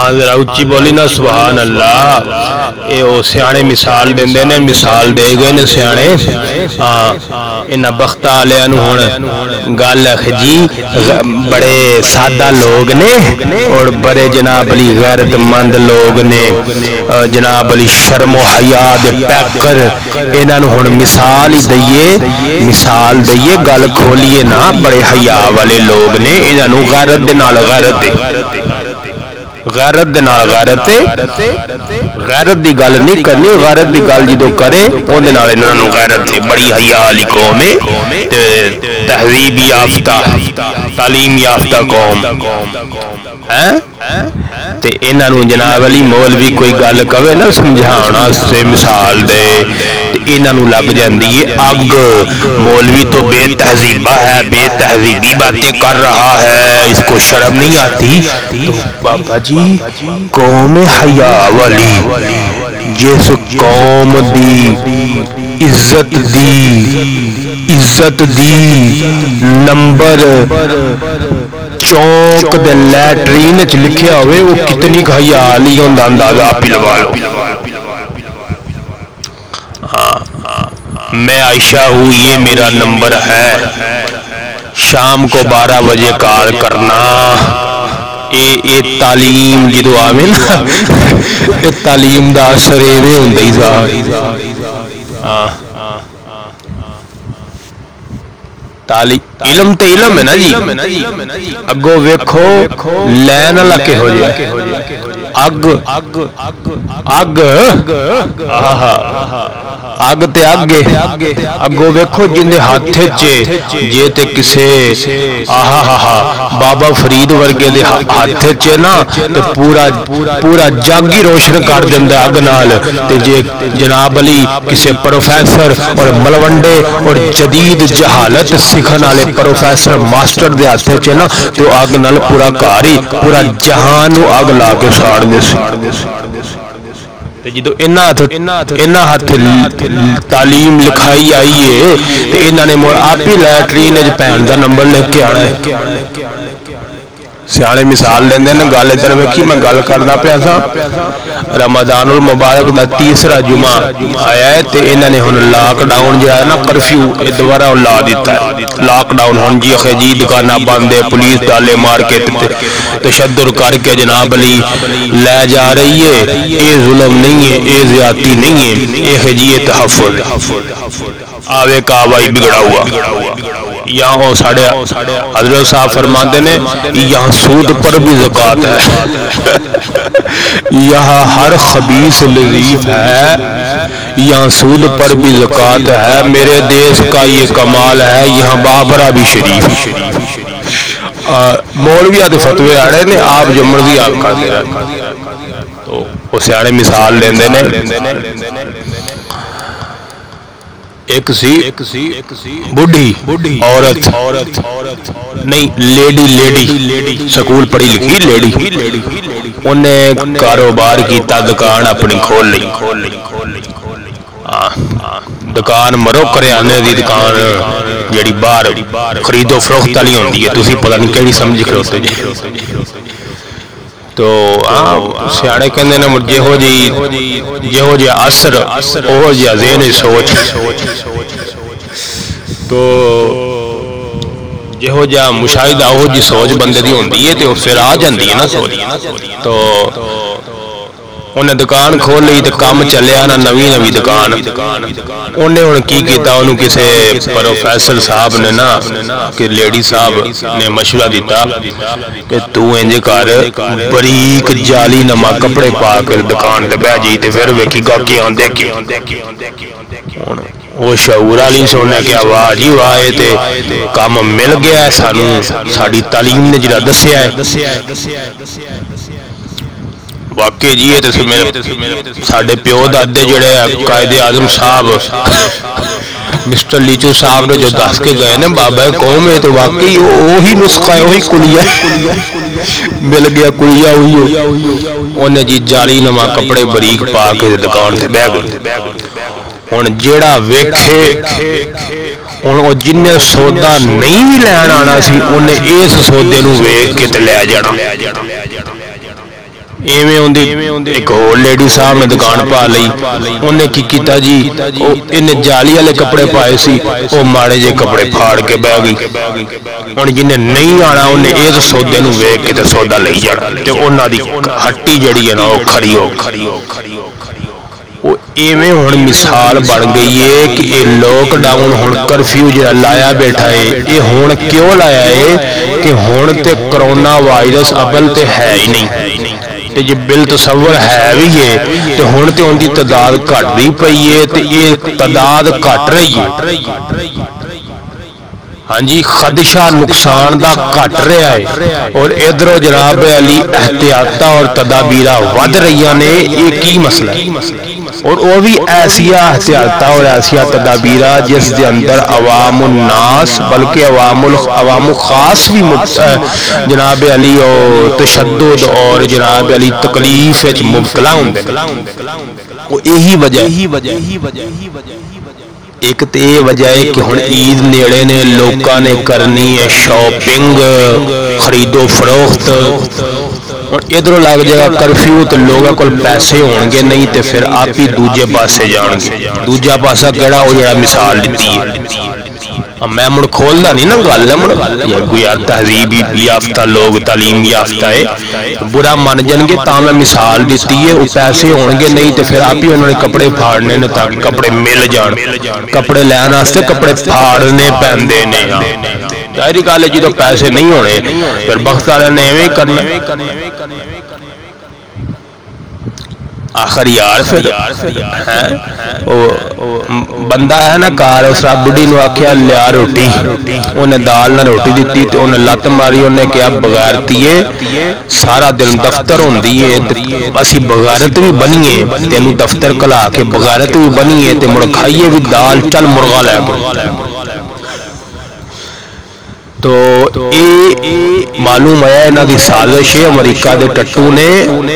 ذرا اچھی بولی نا سبحان اللہ. اے او سیانے مثال دیندے نے, مثال دے گئے نے سیانے. ہاں انہاں بخت والےاں نوں ہن گل جی بڑے سادہ لوگ نے اور بڑے جناب علی غیرت مند لوگ نے, جناب علی شرم و حیا دے پیکر. انہاں نوں ہن مثال ہی دئیے, مثال دئیے, گل کھولیے نا. بڑے حیا والے لوگ نے, انہاں نوں غیرت دے نال غیرت دے, غیرت دے نال غیرت ہے. غیرت دی گل نہیں کرنی, غیرت دی گل جدوں کرے اودے نال انہاں نوں غیرت ہے. بڑی حیا والی قوم ہے, تہذیب یافتہ تعلیم یافتہ قوم ہے. تے انہاں نوں جناب علی مولوی کوئی گل کہے نا سمجھاؤਣ واسطے مثال دے تے انہاں نوں لگ جاندی ہے اگ. مولوی تو بے تہذیبہ ہے, بے تہذیبی باتیں کر رہا ہے, اس کو شرم نہیں آتی. تو بابا جی قوم حیا والی, جس قوم دی عزت the number Chowk they latrine چ لکھیا ہوئے, وہ کتنی حیا والی ہوندا اندازہ آپ ہی لگا لو. میں عائشہ ہوں, یہ میرا نمبر ہے, شام کو 12 بجے کال کرنا. اے تعلیم جدو آوے نا, اے تعلیم دا اثر ایویں ہوندا ہی سا. علم تے علم ہے نا جی. اگوں ویکھو لین والا کہو جہا اگ اگ اگ تے اگے اگوں ویکھو جن دے ہاتھ چ جے تے کسے بابا فرید ورگے دے ہاتھ چ نا تے پورا جگ ہی روشن کر دیندا اگ نال. تے جے جناب علی کسے پروفیسر اور ملوڈے اور جدید جہالت سکھن والے پروفیسر ماسٹر دے ہاتھ چ نا تو اگ نال پورا گھر ہی پورا جہان نو اگ لا کے ساڑ دے سی. تے جدوں انہاں ہاتھ تعلیم لکھائی آئی ہے تے انہاں نے آپ ہی لیٹرین وچ پہن دا نمبر لکھ کے آنا ہے. سیانے مثال لیندے نے. گل ادھر ویکھی, میں گل کردا پیا سا. رمضان المبارک دا تیسرا جمعہ آیا ہے تے انہاں نے ہن لاک ڈاؤن جو ہے نا کرفیو اے دوبارہ لا دیتا ہے. لاک ڈاؤن ہن جی خجی دکاناں بند ہے, پولیس ڈالے مارکیٹ تے تشدد کر کے جناب علی لے جا رہی ہے. اے ظلم نہیں ہے, اے زیادتی نہیں ہے, اے خجی تحفظ ہے. آوے کعبہ بگڑا ہوا. یہاں ساڑھے حضرت صاحب فرماتے ہیں یہاں سود پر بھی زکوٰۃ ہے, یہاں ہر خبیث لذیذ ہے, یہاں سود پر بھی زکوٰۃ ہے. میرے دیش کا یہ کمال ہے, یہاں بابرا بھی شریف. مولویاں دے فتوے آ رہے ہیں, آپ جو مرضی آپ کرتے رہے. تو وہ سیانے مثال لیندے نے. ایک سی بڈھی عورت نہیں لیڈی سکول پڑھی لکھی لیڈی, انہیں کاروبار کیتا, دکان اپنی کھول لی. دکان مرو کریانے دی دکان جیڑی باہر خرید و فروخت والی ہوندی ہے, تسی پتہ نہیں کیڑی سمجھ کھڑوتے جی. تو سیاڑے کہندے نے جہو جی اثر اوہو جی ذہن سوچ. تو جہو جا مشاہدہ اوہو جی سوچ بندے دی ہوندی ہے تے پھر آ جاندی ہے نا سوچ. تو انہیں دکان کھول لی تو کام چلیا نا, نوی دکان. انہیں ہن کی کیتا, انہوں کسے پروفیسر صاحب نے نا کہ لیڈی صاحب نے مشورہ دیتا کہ تو انج کر بریک جالی نما کپڑے پا کر دکان تے بہ جی تے پھر ویکھی گا کی آندے کی. وہ شعور والی سننے کہ واہ جی واہ تے کام مل گیا ہے سانوں, ساڈی تعلیم نے جڑا دسیا ہے. واقعی جی ہے تو ساڈے پیو دادے جڑے قائد اعظم صاحب مسٹر لیچو صاحب نے جو دس کے گئے نا بابا قوم ہے, تو واقعی وہی نسخہ ہے, وہی کلیہ مل گیا. کلیہ ہوئی انہیں جی جالی نما کپڑے بریک پا کے دکان سے بہ گئے. ہن جیڑا ویکھے ہن او جن سودا نہیں بھی لین آنا سی انہیں اس سودے نو ویکھ کے تے لے جانا. ایویں ایک ہور لیڈی صاحب نے دکان پا لئی، انہیں کی کیتا جی انہیں جالی والے کپڑے پائے سی، وہ ماڑے جے کپڑے پھاڑ کے بہ گئی۔ ہن جنہیں نہیں آنا انہیں اس سودے نو ویکھ کے تے سودا لئی جانا تے انہاں دی ہٹی جڑی ہے نا وہ کھڑی ہو ایویں ہن مثال بن گئی ہے کہ یہ لاک ڈاؤن ہن کرفیو جڑا لایا بیٹھا ہے، یہ ہن کیوں لایا ہے کہ ہن تے کرونا وائرس ابل تے ہے ہی نہیں، تے جے بل تصور ہے بھی ہے تے ہن تے ان دی تعداد گھٹدی پئی ہے تے یہ تعداد گھٹ رہی ہے۔ ہاں جی خدشہ نقصان دا گھٹ رہا ہے اور ادھروں جناب علی احتیاطاں اور تدابیراں ود رہی نے، یہ کی مسئلہ ہے؟ اور وہ بھی ایسیا احتیاطاں اور ایسیا تدابیراں جس دے اندر عوام الناس بلکہ عوام خاص بھی جناب علی اور تشدد اور جناب علی تکلیف وچ مبتلا ہوندے وہ یہی وجہ ایک تے یہ وجہ ہے کہ ہن عید نیڑے نے، لوکاں نے کرنی ہے شاپنگ، خرید و فروخت، اور ادھروں لگ جائے گا کرفیو تو لوگوں کو پیسے ہون گے نہیں تے پھر آپ ہی دوجے پاسے جان گے۔ دوجا پاسا کہڑا وہ جڑا مثال دیتی ہے، میں مڑ کھولدا نہیں نا گل ہے، مڑ کوئی تہذیب یافتہ لوگ تعلیم یافتہ ہے برا من جان گے تا میں مثال دیتی ہے، وہ پیسے ہون گے نہیں تے پھر آپ ہی انہوں نے کپڑے پھاڑنے نے تاکہ کپڑے مل جان، کپڑے لین واسطے کپڑے پھاڑنے پیندے نے۔ ظاہری گل ہے جدوں پیسے نہیں ہونے پھر بخت والے نے ایویں کرنا۔ آخر یار پھر بندہ ہے نا کار، اس رات بڈھی نو آکھیا لیا روٹی، انہیں دال نہ روٹی دیتی تے انہیں لت ماری، انہیں کہا بغیرتیے سارا دن دفتر ہوندی ہے اسی بغیرت بھی بنیے، تینوں دفتر کلا کے بغیرت بھی بنیے تے مڑ کھائیے بھی دال، چل مرغا لے کے۔ تو یہ معلوم ہے انہاں دی سازش ہے، امریکہ دے ٹٹو نے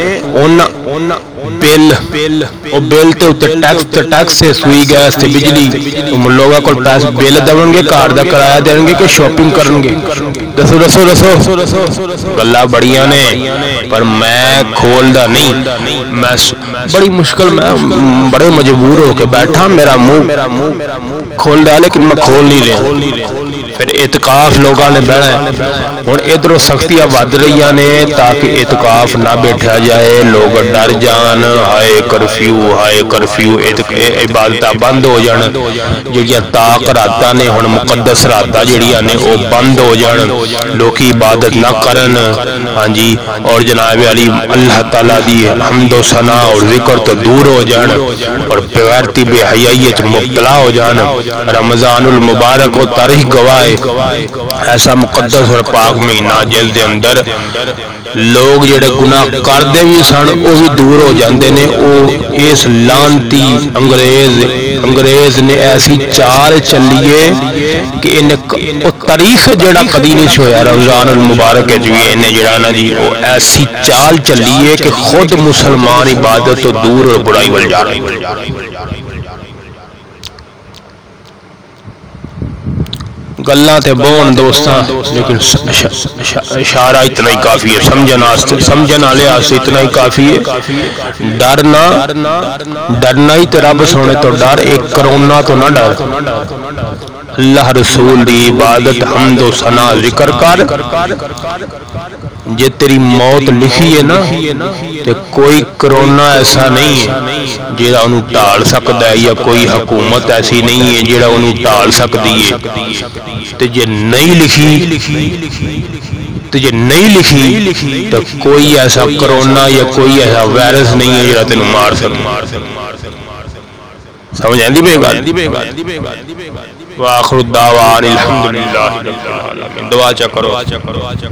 بل تے ٹیکس سے سوئی گیس تے بجلی لوگوں کو پیسے بل دون گے، کار دا کرایہ دیں گے کہ شاپنگ کرن گے؟ دسو گلاں بڑیاں نے پر میں کھولدا نہیں، میں بڑی مشکل میں بڑے مجبور ہو کے بیٹھا، میرا منہ کھولدا لیکن میں کھول نہیں رہا۔ پھر اعتکاف لوگوں نے بہنا ہے، ہوں ادھروں سختیاں ود رہی نے تاکہ اعتکاف نہ بیٹھا جائے، لوگ ڈر جان، ہائے کرفیو عبادتاں بند ہو جان، جہاں طاق راتاں نے ہن مقدس راتاں جہاں نے وہ بند ہو جان، لوگ عبادت نہ کرن، ہاں جی، اور جناب علی اللہ تعالیٰ دی حمد و ثنا اور ذکر تو دور ہو جان اور بغیرتی بے حیائی مبتلا ہو جان۔ رمضان المبارک و تاریخ گواہ ایسا مقدس اور پاک مہینہ جس دے اندر لوگ جڑے گناہ کردے بھی سن وہ بھی دور ہو جاندے نے۔ وہ اس لانتی انگریز نے ایسی چال چلیے کہ تاریخ جڑا کدی نہیں ہویا رمضان المبارک جو انہیں جڑا نا جی وہ ایسی چال چلیے کہ خود مسلمان عبادت تو دور اور برائی ول جا رہے۔ گلاں تے بون دوستاں لیکن اشارہ اتنا ہی کافی ہے، سمجھن والے واسطے اتنا ہی کافی ہے۔ ڈرنا ہی تے رب سونے تو ڈر، ایک کرونا تو نہ ڈر، اللہ رسول دی عبادت حمد و ثنا ذکر کر۔ جے تیری موت لکھی ہے نا تے کوئی کرونا ایسا نہیں ہے جیڑا انہوں ٹال سکتا ہے، یا کوئی حکومت ایسی نہیں ہے جیڑا انہوں ٹال سکتی ہے۔ تے جے نہیں لکھی تو کوئی ایسا کرونا یا کوئی ایسا وائرس نہیں ہے جیڑا تینوں مار سکتا۔ سمجھ آندی بے گل؟ وآخر الدعوان الحمدللہ رب العالمین۔ دعا چا کرو۔